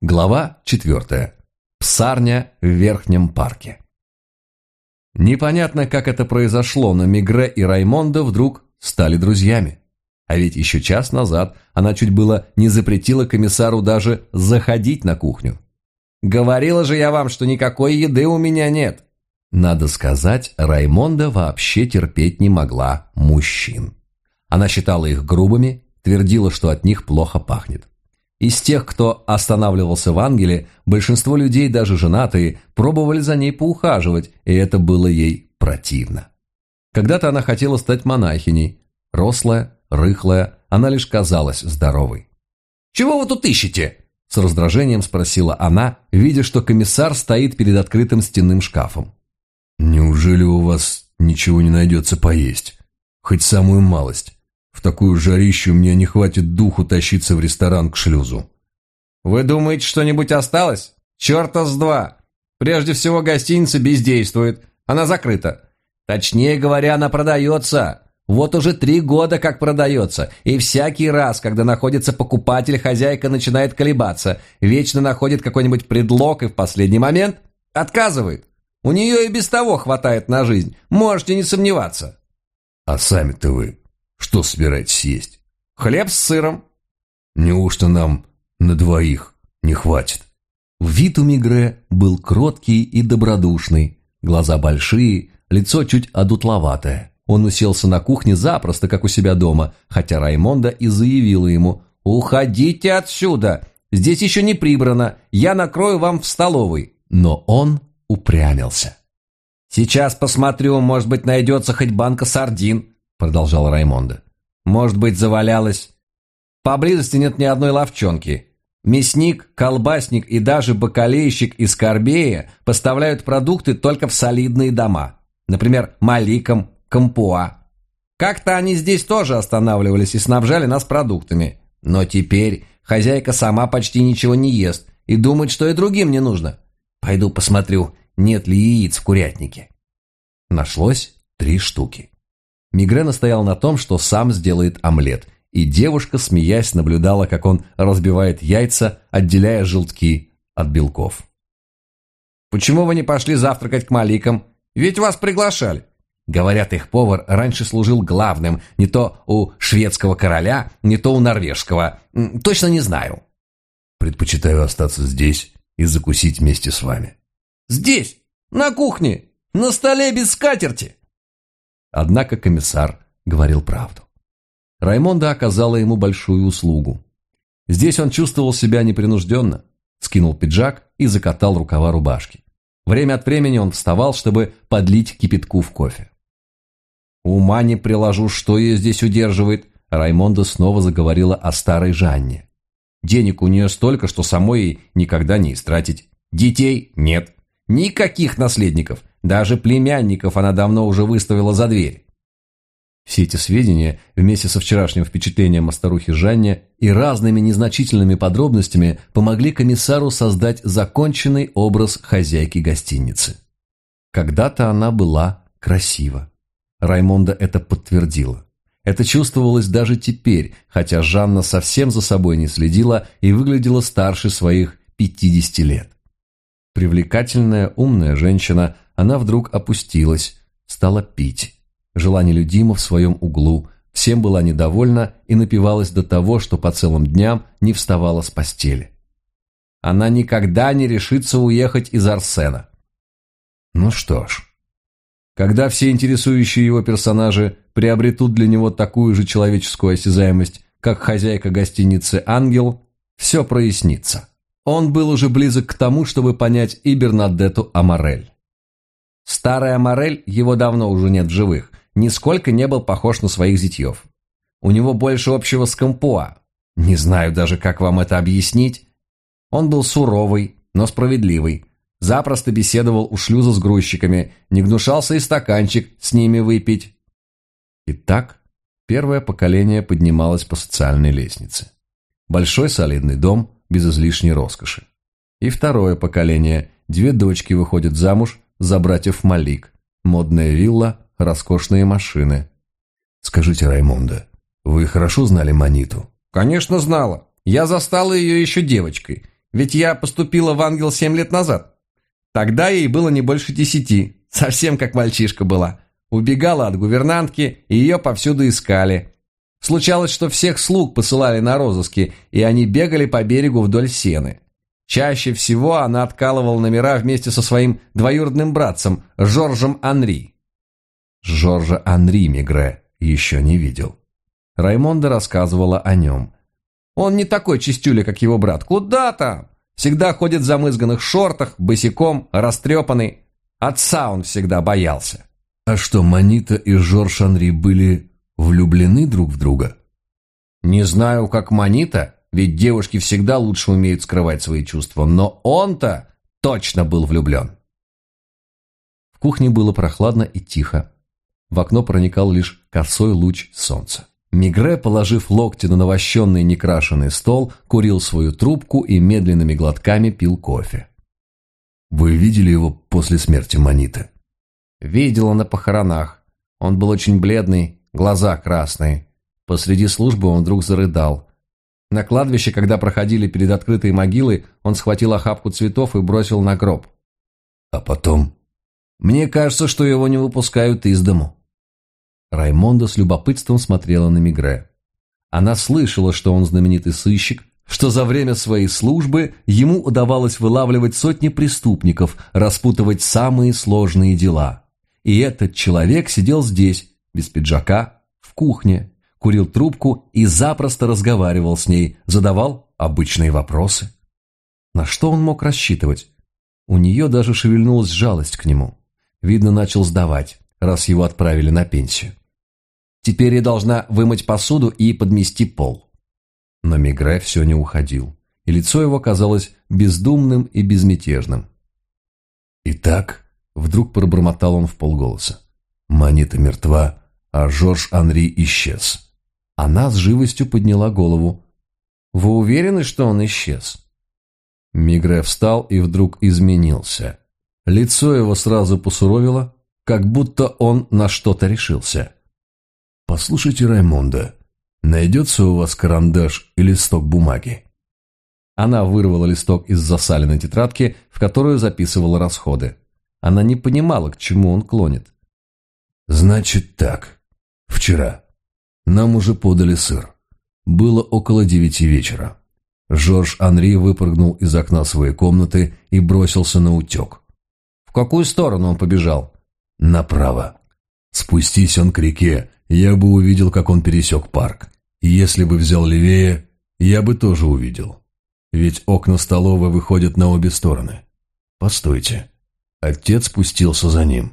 Глава 4. Псарня в Верхнем парке. Непонятно, как это произошло, но Мегрэ и Раймондо вдруг стали друзьями. А ведь еще час назад она чуть было не запретила комиссару даже заходить на кухню. «Говорила же я вам, что никакой еды у меня нет!» Надо сказать, Раймондо вообще терпеть не могла мужчин. Она считала их грубыми, твердила, что от них плохо пахнет. Из тех, кто останавливался в Ангеле, большинство людей, даже женатые, пробовали за ней поухаживать, и это было ей противно. Когда-то она хотела стать монахиней. Рослая, рыхлая, она лишь казалась здоровой. «Чего вы тут ищете?» – с раздражением спросила она, видя, что комиссар стоит перед открытым стенным шкафом. «Неужели у вас ничего не найдется поесть? Хоть самую малость. В такую жарищу мне не хватит духу тащиться в ресторан к шлюзу». «Вы думаете, что-нибудь осталось? Черта с два! Прежде всего, гостиница бездействует, она закрыта. Точнее говоря, она продается. Вот уже 3 года как продается, и всякий раз, когда находится покупатель, хозяйка начинает колебаться, вечно находит какой-нибудь предлог и в последний момент отказывает. У нее и без того хватает на жизнь, можете не сомневаться». «А сами-то вы что собираетесь есть?» «Хлеб с сыром». «Неужто нам на двоих не хватит?» Вид у Мегрэ был кроткий и добродушный, глаза большие, лицо чуть одутловатое. Он уселся на кухне запросто, как у себя дома, хотя Раймондо и заявила ему: «Уходите отсюда, здесь еще не прибрано, я накрою вам в столовой». Но он упрямился. «Сейчас посмотрю, может быть, найдется хоть банка сардин», продолжал Раймондо. «Может быть, завалялась. Поблизости нет ни одной лавчонки. Мясник, колбасник и даже бакалейщик из Корбея поставляют продукты только в солидные дома. Например, Маликом, Кампуа. Как-то они здесь тоже останавливались и снабжали нас продуктами. Но теперь хозяйка сама почти ничего не ест и думает, что и другим не нужно. Пойду посмотрю, нет ли яиц в курятнике». Нашлось 3 штуки. Мегрэ настоял на том, что сам сделает омлет, и девушка, смеясь, наблюдала, как он разбивает яйца, отделяя желтки от белков. «Почему вы не пошли завтракать к Маликам? Ведь вас приглашали». Говорят, их повар раньше служил главным, не то у шведского короля, не то у норвежского. Точно не знаю. «Предпочитаю остаться здесь и закусить вместе с вами». «Здесь? На кухне? На столе без скатерти?» Однако комиссар говорил правду. Раймондо оказала ему большую услугу. Здесь он чувствовал себя непринужденно, скинул пиджак и закатал рукава рубашки. Время от времени он вставал, чтобы подлить кипятку в кофе. «Ума не приложу, что ее здесь удерживает», Раймондо снова заговорила о старой Жанне. «Денег у нее столько, что самой ей никогда не истратить. Детей нет. Никаких наследников. Даже племянников она давно уже выставила за дверь». Все эти сведения, вместе со вчерашним впечатлением о старухе Жанне и разными незначительными подробностями, помогли комиссару создать законченный образ хозяйки гостиницы. Когда-то она была красива. Раймондо это подтвердила. Это чувствовалось даже теперь, хотя Жанна совсем за собой не следила и выглядела старше своих 50 лет. Привлекательная, умная женщина, она вдруг опустилась, стала пить. Жила нелюдимо в своем углу, всем была недовольна и напивалась до того, что по целым дням не вставала с постели. Она никогда не решится уехать из Арсена. Ну что ж, когда все интересующие его персонажи приобретут для него такую же человеческую осязаемость, как хозяйка гостиницы «Ангел», все прояснится. Он был уже близок к тому, чтобы понять и Бернадетту Аморель. Старый Аморель, его давно уже нет в живых, нисколько не был похож на своих зятьев. У него больше общего с Кампуа. Не знаю даже, как вам это объяснить. Он был суровый, но справедливый. Запросто беседовал у шлюза с грузчиками, не гнушался и стаканчик с ними выпить. Итак, первое поколение поднималось по социальной лестнице. Большой солидный дом, без излишней роскоши. И второе поколение, 2 дочки выходят замуж за братьев Малик, модная вилла, роскошные машины. «Скажите, Раймондо, вы хорошо знали Маниту?» «Конечно знала. Я застала ее еще девочкой. Ведь я поступила в Ангел 7 лет назад. Тогда ей было не больше 10, совсем как мальчишка была. Убегала от гувернантки, и ее повсюду искали. Случалось, что всех слуг посылали на розыски, и они бегали по берегу вдоль сены. Чаще всего она откалывала номера вместе со своим двоюродным братцем Жоржем Анри. Жоржа Анри Мегре еще не видел. Раймонда рассказывала о нем. Он не такой чистюля, как его брат. Куда там? Всегда ходит в замызганных шортах, босиком, растрепанный. Отца он всегда боялся. А что, Манита и Жорж Анри были влюблены друг в друга? Не знаю, как Манита, ведь девушки всегда лучше умеют скрывать свои чувства, но он-то точно был влюблен. В кухне было прохладно и тихо. В окно проникал лишь косой луч солнца. Мегре, положив локти на навощенный некрашенный стол, курил свою трубку и медленными глотками пил кофе. «Вы видели его после смерти Маниты?» «Видела на похоронах. Он был очень бледный, глаза красные. Посреди службы он вдруг зарыдал. На кладбище, когда проходили перед открытой могилой, он схватил охапку цветов и бросил на гроб. А потом? Мне кажется, что его не выпускают из дому». Раймонда с любопытством смотрела на Мегре. Она слышала, что он знаменитый сыщик, что за время своей службы ему удавалось вылавливать сотни преступников, распутывать самые сложные дела. И этот человек сидел здесь, без пиджака, в кухне, курил трубку и запросто разговаривал с ней, задавал обычные вопросы. На что он мог рассчитывать? У нее даже шевельнулась жалость к нему. Видно, начал сдавать, раз его отправили на пенсию. Теперь я должна вымыть посуду и подмести пол. Но Мегре все не уходил, и лицо его казалось бездумным и безмятежным. «Итак», — вдруг пробормотал он вполголоса, — «Манита мертва, а Жорж Анри исчез». Она с живостью подняла голову. «Вы уверены, что он исчез?» Мегре встал и вдруг изменился. Лицо его сразу посуровило, как будто он на что-то решился. «Послушайте, Раймонда, найдется у вас карандаш и листок бумаги?» Она вырвала листок из засаленной тетрадки, в которую записывала расходы. Она не понимала, к чему он клонит. «Значит так. Вчера. Нам уже подали сыр. Было около 9 вечера. Жорж Анри выпрыгнул из окна своей комнаты и бросился на утек. В какую сторону он побежал? Направо. Спустись он к реке, я бы увидел, как он пересек парк. Если бы взял левее, я бы тоже увидел. Ведь окна столовой выходят на обе стороны. Постойте. Отец спустился за ним.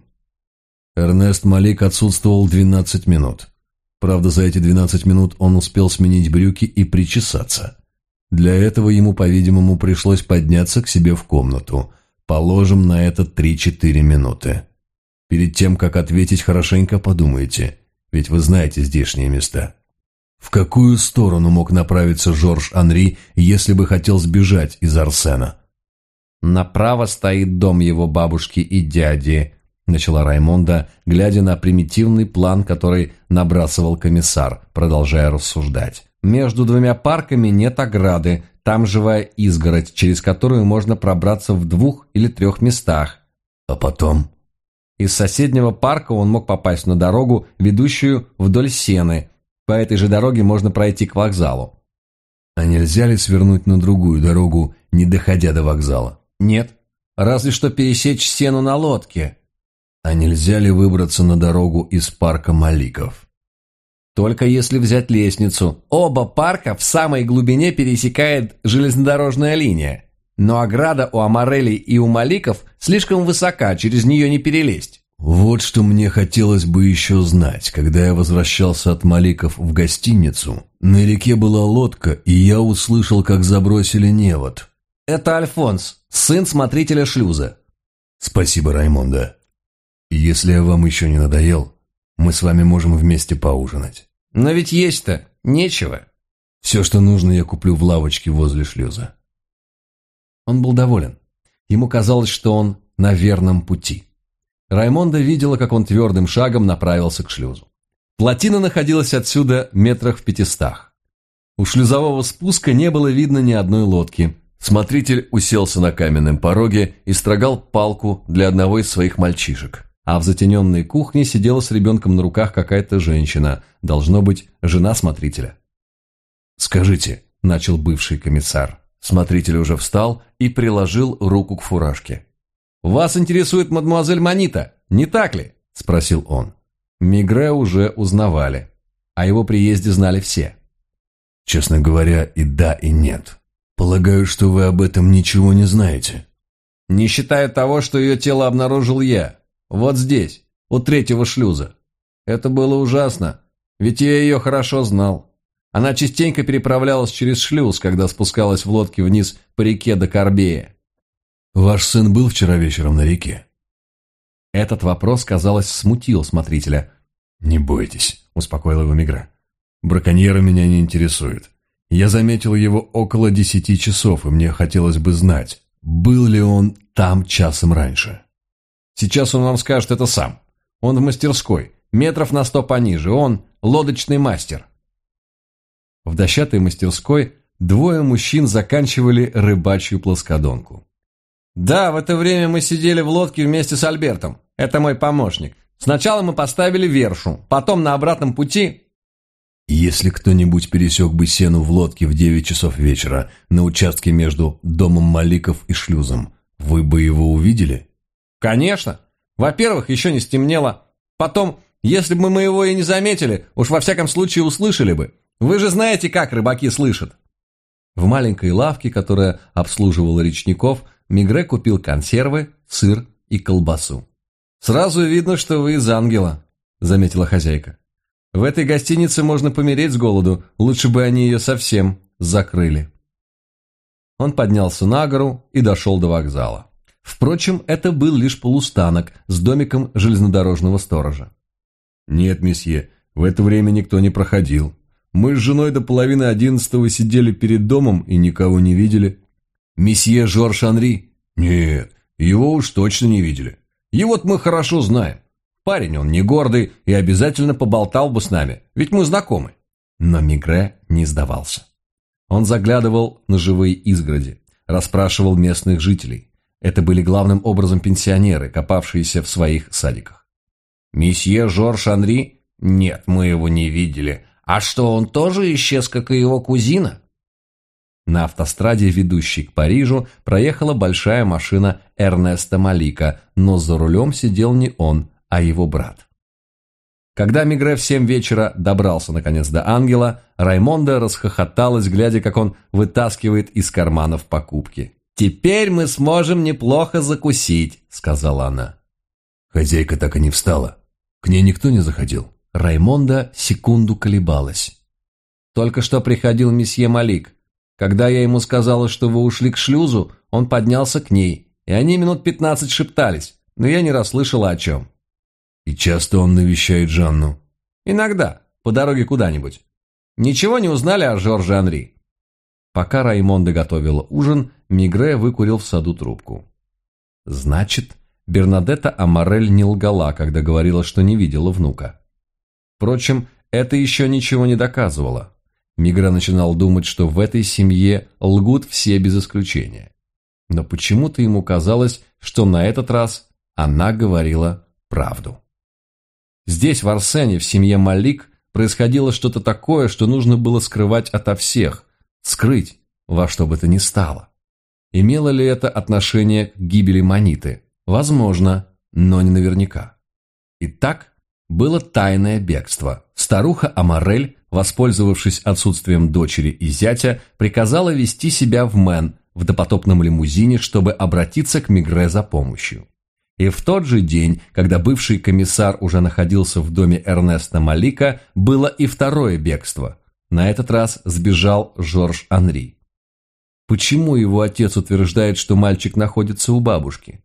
Эрнест Малик отсутствовал 12 минут. Правда, за эти 12 минут он успел сменить брюки и причесаться. Для этого ему, по-видимому, пришлось подняться к себе в комнату. Положим на это 3-4 минуты. Перед тем, как ответить, хорошенько подумайте, ведь вы знаете здешние места. В какую сторону мог направиться Жорж Анри, если бы хотел сбежать из Арсена? «Направо стоит дом его бабушки и дяди», — начала Раймонда, глядя на примитивный план, который набрасывал комиссар, продолжая рассуждать. «Между двумя парками нет ограды, там живая изгородь, через которую можно пробраться в 2 или 3 местах. А потом?» Из соседнего парка он мог попасть на дорогу, ведущую вдоль Сены. По этой же дороге можно пройти к вокзалу. А нельзя ли свернуть на другую дорогу, не доходя до вокзала? Нет, разве что пересечь Сену на лодке. А нельзя ли выбраться на дорогу из парка Маликов? Только если взять лестницу. Оба парка в самой глубине пересекает железнодорожная линия. Но ограда у Амарелей и у Маликов слишком высока, через нее не перелезть. Вот что мне хотелось бы еще знать. Когда я возвращался от Маликов в гостиницу, на реке была лодка, и я услышал, как забросили невод. Это Альфонс, сын смотрителя шлюза. Спасибо, Раймонда. Если я вам еще не надоел, мы с вами можем вместе поужинать. Но ведь есть-то нечего. Все, что нужно, я куплю в лавочке возле шлюза. Он был доволен. Ему казалось, что он на верном пути. Раймонда видела, как он твердым шагом направился к шлюзу. Плотина находилась отсюда метрах в 500. У шлюзового спуска не было видно ни одной лодки. Смотритель уселся на каменном пороге и строгал палку для одного из своих мальчишек. А в затененной кухне сидела с ребенком на руках какая-то женщина, должно быть, жена смотрителя. «Скажите», – начал бывший комиссар. Смотритель уже встал и приложил руку к фуражке. «Вас интересует мадемуазель Манита, не так ли?» – спросил он. Мигре уже узнавали. О его приезде знали все. «Честно говоря, и да, и нет. Полагаю, что вы об этом ничего не знаете». «Не считая того, что ее тело обнаружил я. Вот здесь, у третьего шлюза. Это было ужасно, ведь я ее хорошо знал. Она частенько переправлялась через шлюз, когда спускалась в лодке вниз по реке до Корбея». «Ваш сын был вчера вечером на реке?» Этот вопрос, казалось, смутил смотрителя. «Не бойтесь», – успокоил его Мигре. «Браконьеры меня не интересуют. Я заметил его около 10 часов, и мне хотелось бы знать, был ли он там часом раньше». «Сейчас он вам скажет это сам. Он в мастерской, метров на 100 пониже. Он лодочный мастер». В дощатой мастерской двое мужчин заканчивали рыбачью плоскодонку. «Да, в это время мы сидели в лодке вместе с Альбертом. Это мой помощник. Сначала мы поставили вершу, потом на обратном пути...» «Если кто-нибудь пересек бы Сену в лодке в 9 часов вечера на участке между домом Маликов и шлюзом, вы бы его увидели?» «Конечно. Во-первых, еще не стемнело. Потом, если бы мы его и не заметили, уж во всяком случае услышали бы. Вы же знаете, как рыбаки слышат». В маленькой лавке, которая обслуживала речников, Мигре купил консервы, сыр и колбасу. «Сразу видно, что вы из ангела», — заметила хозяйка. «В этой гостинице можно помереть с голоду, лучше бы они ее совсем закрыли». Он поднялся на гору и дошел до вокзала. Впрочем, это был лишь полустанок с домиком железнодорожного сторожа. «Нет, месье, в это время никто не проходил. Мы с женой до половины 11 сидели перед домом и никого не видели». «Месье Жорж Анри?» «Нет, его уж точно не видели. Его-то мы хорошо знаем. Парень он не гордый и обязательно поболтал бы с нами, ведь мы знакомы». Но Мигре не сдавался. Он заглядывал на живые изгороди, расспрашивал местных жителей. Это были главным образом пенсионеры, копавшиеся в своих садиках. «Месье Жорж Анри? Нет, мы его не видели. А что, он тоже исчез, как и его кузина?» На автостраде, ведущей к Парижу, проехала большая машина Эрнеста Малика, но за рулем сидел не он, а его брат. Когда Мигре в 7 вечера добрался наконец до ангела, Раймонда расхохоталась, глядя, как он вытаскивает из карманов покупки. «Теперь мы сможем неплохо закусить», — сказала она. Хозяйка так и не встала. К ней никто не заходил. Раймонда секунду колебалась. «Только что приходил месье Малик. Когда я ему сказала, что вы ушли к шлюзу, он поднялся к ней, и они минут 15 шептались, но я не расслышала о чем». «И часто он навещает Жанну?» «Иногда, по дороге куда-нибудь. Ничего не узнали о Жорже Анри?» Пока Раймонда готовила ужин, Мигре выкурил в саду трубку. Значит, Бернадетта Амарель не лгала, когда говорила, что не видела внука. Впрочем, это еще ничего не доказывало. Мигре начинал думать, что в этой семье лгут все без исключения. Но почему-то ему казалось, что на этот раз она говорила правду. Здесь, в Арсене, в семье Малик, происходило что-то такое, что нужно было скрывать ото всех, скрыть во что бы то ни стало. Имело ли это отношение к гибели Маниты? Возможно, но не наверняка. Итак, было тайное бегство. Старуха Амарель, воспользовавшись отсутствием дочери и зятя, приказала вести себя в Мэн в допотопном лимузине, чтобы обратиться к Мигре за помощью. И в тот же день, когда бывший комиссар уже находился в доме Эрнеста Малика, было и второе бегство. На этот раз сбежал Жорж Анри. Почему его отец утверждает, что мальчик находится у бабушки?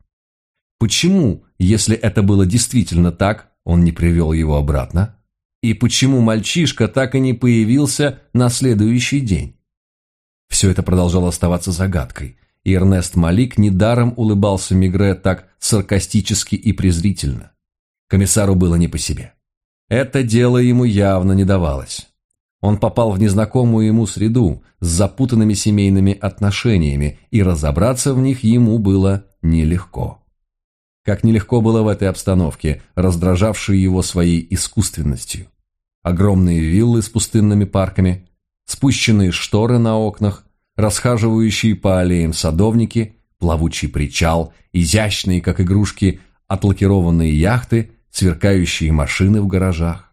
Почему, если это было действительно так, он не привел его обратно? И почему мальчишка так и не появился на следующий день? Все это продолжало оставаться загадкой, и Эрнест Малик недаром улыбался Мигре так саркастически и презрительно. Комиссару было не по себе. Это дело ему явно не давалось. Он попал в незнакомую ему среду с запутанными семейными отношениями, и разобраться в них ему было нелегко. Как нелегко было в этой обстановке, раздражавшей его своей искусственностью. Огромные виллы с пустынными парками, спущенные шторы на окнах, расхаживающие по аллеям садовники, плавучий причал, изящные, как игрушки, отлакированные яхты, сверкающие машины в гаражах.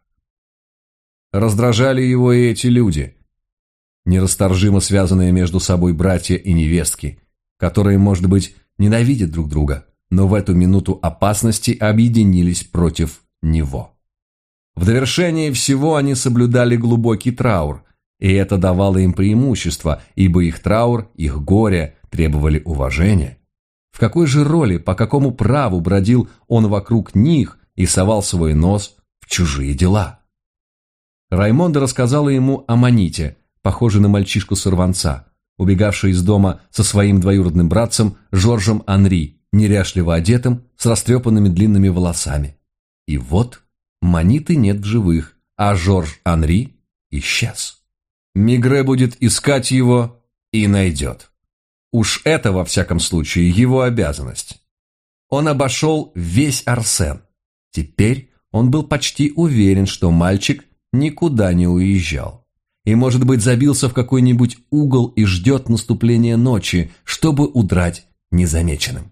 Раздражали его и эти люди, нерасторжимо связанные между собой братья и невестки, которые, может быть, ненавидят друг друга, но в эту минуту опасности объединились против него. В довершение всего они соблюдали глубокий траур, и это давало им преимущество, ибо их траур, их горе требовали уважения. В какой же роли, по какому праву бродил он вокруг них и совал свой нос в чужие дела? Раймонда рассказала ему о Маните, похожей на мальчишку-сорванца, убегавшей из дома со своим двоюродным братцем Жоржем Анри, неряшливо одетым, с растрепанными длинными волосами. И вот Маниты нет в живых, а Жорж Анри исчез. Мигре будет искать его и найдет. Уж это, во всяком случае, его обязанность. Он обошел весь Арсен. Теперь он был почти уверен, что мальчик никуда не уезжал. И, может быть, забился в какой-нибудь угол и ждет наступления ночи, чтобы удрать незамеченным.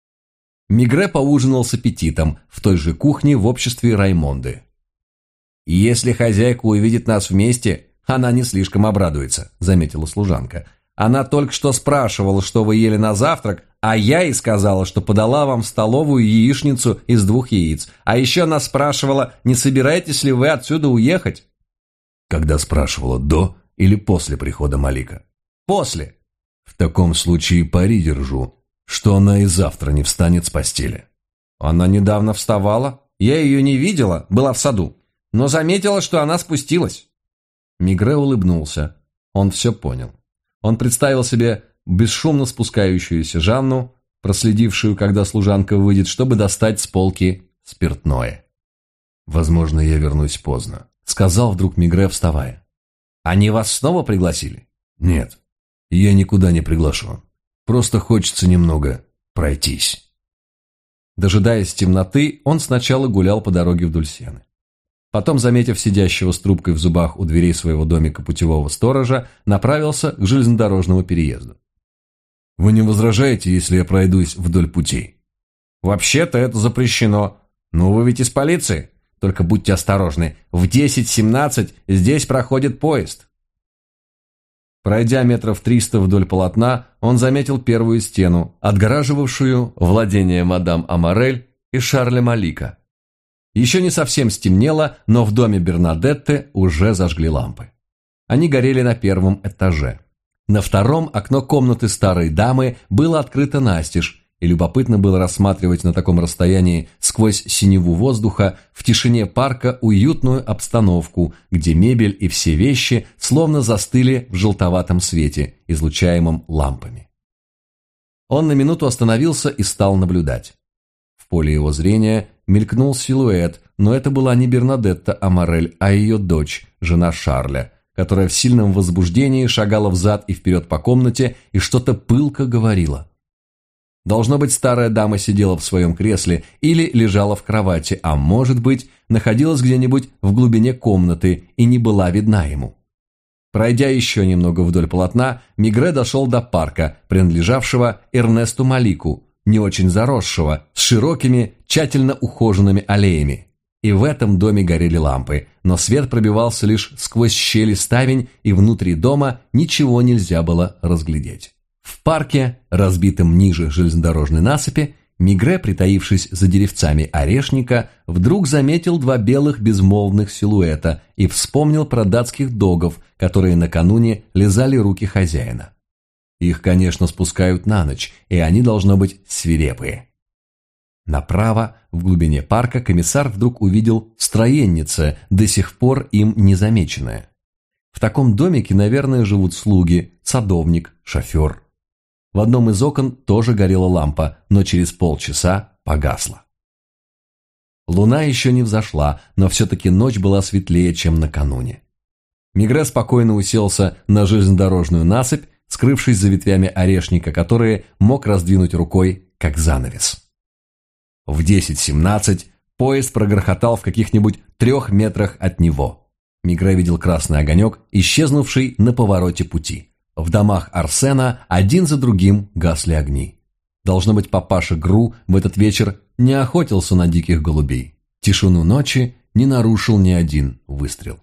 Мигре поужинал с аппетитом в той же кухне в обществе Раймонды. «Если хозяйка увидит нас вместе, она не слишком обрадуется», — заметила служанка. «Она только что спрашивала, что вы ели на завтрак, а я ей сказала, что подала вам в столовую яичницу из 2 яиц. А еще она спрашивала, не собираетесь ли вы отсюда уехать?» Когда спрашивала, до или после прихода Малика? «После». В таком случае пари держу, что она и завтра не встанет с постели. Она недавно вставала. Я ее не видела, была в саду, но заметила, что она спустилась. Мигре улыбнулся. Он все понял. Он представил себе бесшумно спускающуюся Жанну, проследившую, когда служанка выйдет, чтобы достать с полки спиртное. «Возможно, я вернусь поздно», — сказал вдруг Мигре, вставая. «Они вас снова пригласили?» «Нет, я никуда не приглашен. Просто хочется немного пройтись». Дожидаясь темноты, он сначала гулял по дороге вдоль сены. Потом, заметив сидящего с трубкой в зубах у дверей своего домика путевого сторожа, направился к железнодорожному переезду. «Вы не возражаете, если я пройдусь вдоль путей?» «Вообще-то это запрещено. Но вы ведь из полиции. Только будьте осторожны. В 10:17 здесь проходит поезд». Пройдя метров 300 вдоль полотна, он заметил первую стену, отгораживавшую владение мадам Аморель и Шарля Малика. Еще не совсем стемнело, но в доме Бернадетты уже зажгли лампы. Они горели на 1-м этаже. На 2-м окно комнаты старой дамы было открыто настежь, и любопытно было рассматривать на таком расстоянии сквозь синеву воздуха в тишине парка уютную обстановку, где мебель и все вещи словно застыли в желтоватом свете, излучаемом лампами. Он на минуту остановился и стал наблюдать. В поле его зрения мелькнул силуэт, но это была не Бернадетта Аморель, а ее дочь, жена Шарля, которая в сильном возбуждении шагала взад и вперед по комнате и что-то пылко говорила. Должно быть, старая дама сидела в своем кресле или лежала в кровати, а может быть, находилась где-нибудь в глубине комнаты и не была видна ему. Пройдя еще немного вдоль полотна, Мигре дошел до парка, принадлежавшего Эрнесту Малику, не очень заросшего, с широкими, тщательно ухоженными аллеями. И в этом доме горели лампы, но свет пробивался лишь сквозь щели ставень, и внутри дома ничего нельзя было разглядеть. В парке, разбитом ниже железнодорожной насыпи, Мигре, притаившись за деревцами орешника, вдруг заметил 2 белых безмолвных силуэта и вспомнил про датских догов, которые накануне лизали руки хозяина. Их, конечно, спускают на ночь, и они, должно быть, свирепые. Направо, в глубине парка, комиссар вдруг увидел строеннице, до сих пор им незамеченное. В таком домике, наверное, живут слуги, садовник, шофер. В одном из окон тоже горела лампа, но через полчаса погасла. Луна еще не взошла, но все-таки ночь была светлее, чем накануне. Мигре спокойно уселся на железнодорожную насыпь, скрывшись за ветвями орешника, которые мог раздвинуть рукой, как занавес. В 10:17 поезд прогрохотал в каких-нибудь 3 метрах от него. Мигре видел красный огонек, исчезнувший на повороте пути. В домах Арсена один за другим гасли огни. Должно быть, папаша Гру в этот вечер не охотился на диких голубей. Тишину ночи не нарушил ни один выстрел.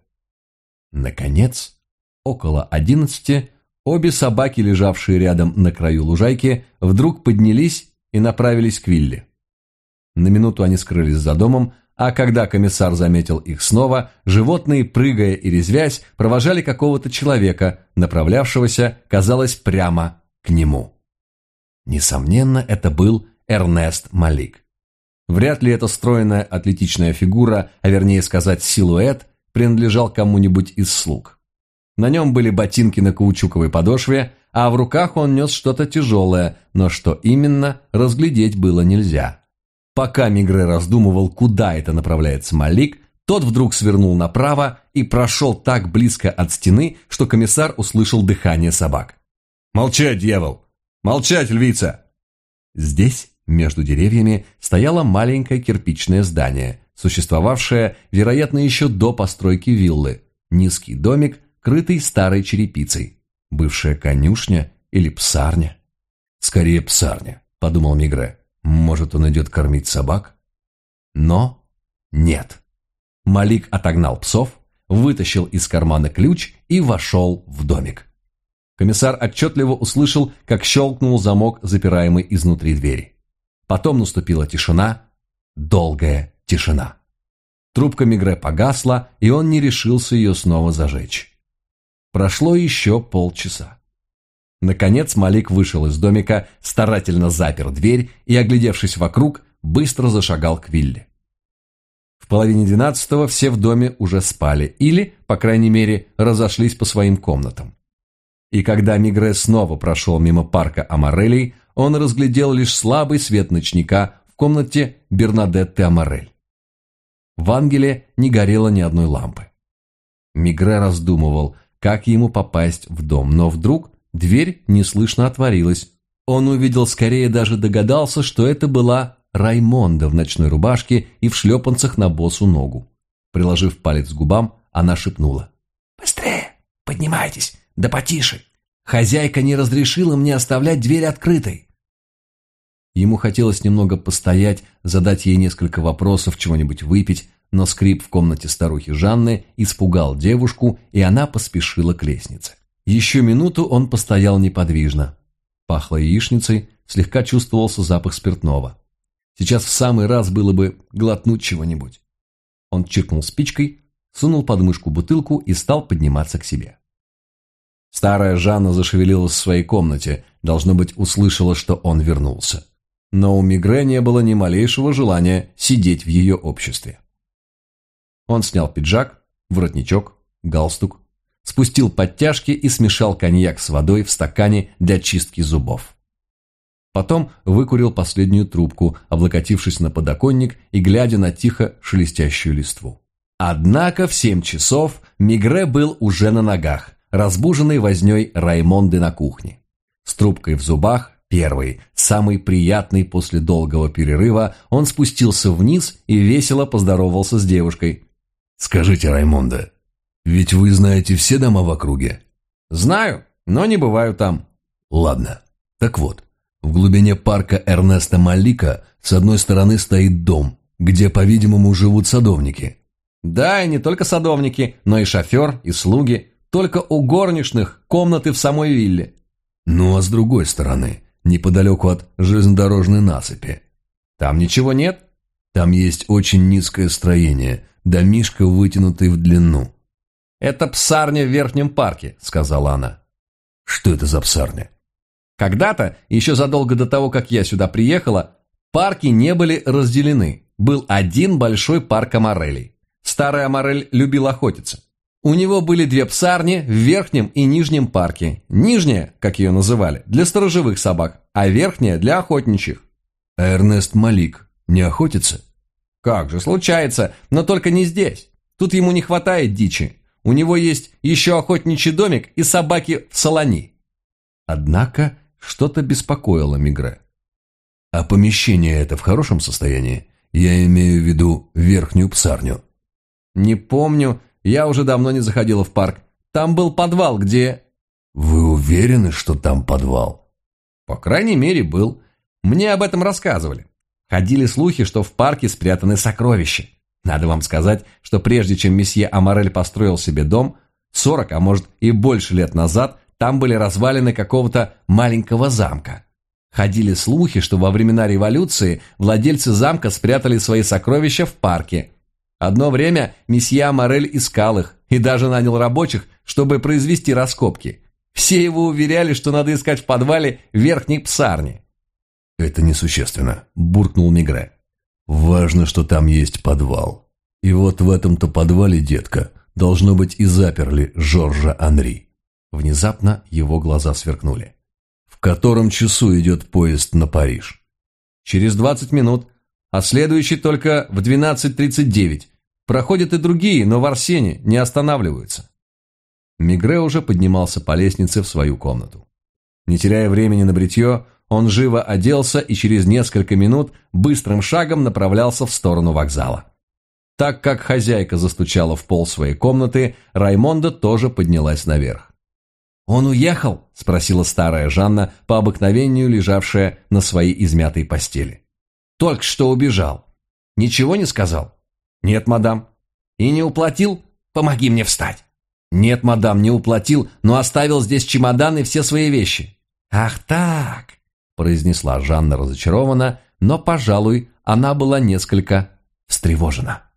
Наконец, около 11 обе собаки, лежавшие рядом на краю лужайки, вдруг поднялись и направились к вилле. На минуту они скрылись за домом, а когда комиссар заметил их снова, животные, прыгая и резвясь, провожали какого-то человека, направлявшегося, казалось, прямо к нему. Несомненно, это был Эрнест Малик. Вряд ли эта стройная атлетичная фигура, а вернее сказать силуэт, принадлежал кому-нибудь из слуг. На нем были ботинки на каучуковой подошве, а в руках он нес что-то тяжелое, но что именно, разглядеть было нельзя. Пока Мигре раздумывал, куда это направляется Малик, тот вдруг свернул направо и прошел так близко от стены, что комиссар услышал дыхание собак. «Молчать, дьявол! Молчать, львица!» Здесь, между деревьями, стояло маленькое кирпичное здание, существовавшее, вероятно, еще до постройки виллы. Низкий домик, крытый старой черепицей. Бывшая конюшня или псарня? «Скорее псарня», — подумал Мигре. «Может, он идет кормить собак?» Но нет. Малик отогнал псов, вытащил из кармана ключ и вошел в домик. Комиссар отчетливо услышал, как щелкнул замок, запираемый изнутри двери. Потом наступила тишина, долгая тишина. Трубка Мигре погасла, и он не решился ее снова зажечь. Прошло еще полчаса. Наконец Малик вышел из домика, старательно запер дверь и, оглядевшись вокруг, быстро зашагал к вилле. В 11:30 все в доме уже спали или, по крайней мере, разошлись по своим комнатам. И когда Мигре снова прошел мимо парка Амарелей, он разглядел лишь слабый свет ночника в комнате Бернадетты Амарель. В ангеле не горело ни одной лампы. Мигре раздумывал, как ему попасть в дом, но вдруг дверь неслышно отворилась. Он увидел, скорее даже догадался, что это была Раймонда в ночной рубашке и в шлепанцах на босу ногу. Приложив палец к губам, она шепнула: «Быстрее! Поднимайтесь! Да потише! Хозяйка не разрешила мне оставлять дверь открытой!» Ему хотелось немного постоять, задать ей несколько вопросов, чего-нибудь выпить, но скрип в комнате старухи Жанны испугал девушку, и она поспешила к лестнице. Еще минуту он постоял неподвижно. Пахло яичницей, слегка чувствовался запах спиртного. Сейчас в самый раз было бы глотнуть чего-нибудь. Он чиркнул спичкой, сунул под мышку бутылку и стал подниматься к себе. Старая Жанна зашевелилась в своей комнате, должно быть, услышала, что он вернулся. Но у Мигре не было ни малейшего желания сидеть в ее обществе. Он снял пиджак, воротничок, галстук, спустил подтяжки и смешал коньяк с водой в стакане для чистки зубов. Потом выкурил последнюю трубку, облокотившись на подоконник и глядя на тихо шелестящую листву. Однако в 7 часов Мигре был уже на ногах, разбуженный вознёй Раймонды на кухне. С трубкой в зубах, первый, самый приятный после долгого перерыва, он спустился вниз и весело поздоровался с девушкой. «Скажите, Раймонда, ведь вы знаете все дома в округе?» «Знаю, но не бываю там». «Ладно. Так вот, в глубине парка Эрнеста Малика с одной стороны стоит дом, где, по-видимому, живут садовники». «Да, и не только садовники, но и шофер, и слуги. Только у горничных комнаты в самой вилле». «Ну а с другой стороны, неподалеку от железнодорожной насыпи?» «Там ничего нет?» «Там есть очень низкое строение, домишко, вытянутый в длину». «Это псарня в Верхнем парке», — сказала она. «Что это за псарня?» «Когда-то, еще задолго до того, как я сюда приехала, парки не были разделены. Был один большой парк Амарелей. Старый Амарель любил охотиться. У него были 2 псарни в Верхнем и Нижнем парке. Нижняя, как ее называли, для сторожевых собак, а верхняя для охотничьих». «А Эрнест Малик не охотится?» «Как же, случается, но только не здесь. Тут ему не хватает дичи. У него есть еще охотничий домик и собаки в Салани». Однако что-то беспокоило Мегре. «А помещение это в хорошем состоянии? Я имею в виду верхнюю псарню». «Не помню, я уже давно не заходила в парк. Там был подвал, где...» «Вы уверены, что там подвал?» «По крайней мере, был. Мне об этом рассказывали. Ходили слухи, что в парке спрятаны сокровища. Надо вам сказать, что прежде чем месье Аморель построил себе дом, 40, а может и больше лет назад, там были развалины какого-то маленького замка. Ходили слухи, что во времена революции владельцы замка спрятали свои сокровища в парке. Одно время месье Аморель искал их и даже нанял рабочих, чтобы произвести раскопки. Все его уверяли, что надо искать в подвале верхней псарни». «Это несущественно», – буркнул Мегре. «Важно, что там есть подвал. И вот в этом-то подвале, детка, должно быть и заперли Жоржа Анри». Внезапно его глаза сверкнули. «В котором часу идет поезд на Париж?» «Через 20 минут, а следующий только в 12:39. Проходят и другие, но в Арсене не останавливаются». Мегре уже поднимался по лестнице в свою комнату. Не теряя времени на бритье, он живо оделся и через несколько минут быстрым шагом направлялся в сторону вокзала. Так как хозяйка застучала в пол своей комнаты, Раймонда тоже поднялась наверх. «Он уехал?» – спросила старая Жанна, по обыкновению лежавшая на своей измятой постели. «Только что убежал. Ничего не сказал?» «Нет, мадам». «И не уплатил? Помоги мне встать». «Нет, мадам, не уплатил, но оставил здесь чемодан и все свои вещи». «Ах так!» – произнесла Жанна разочарованно, но, пожалуй, она была несколько встревожена.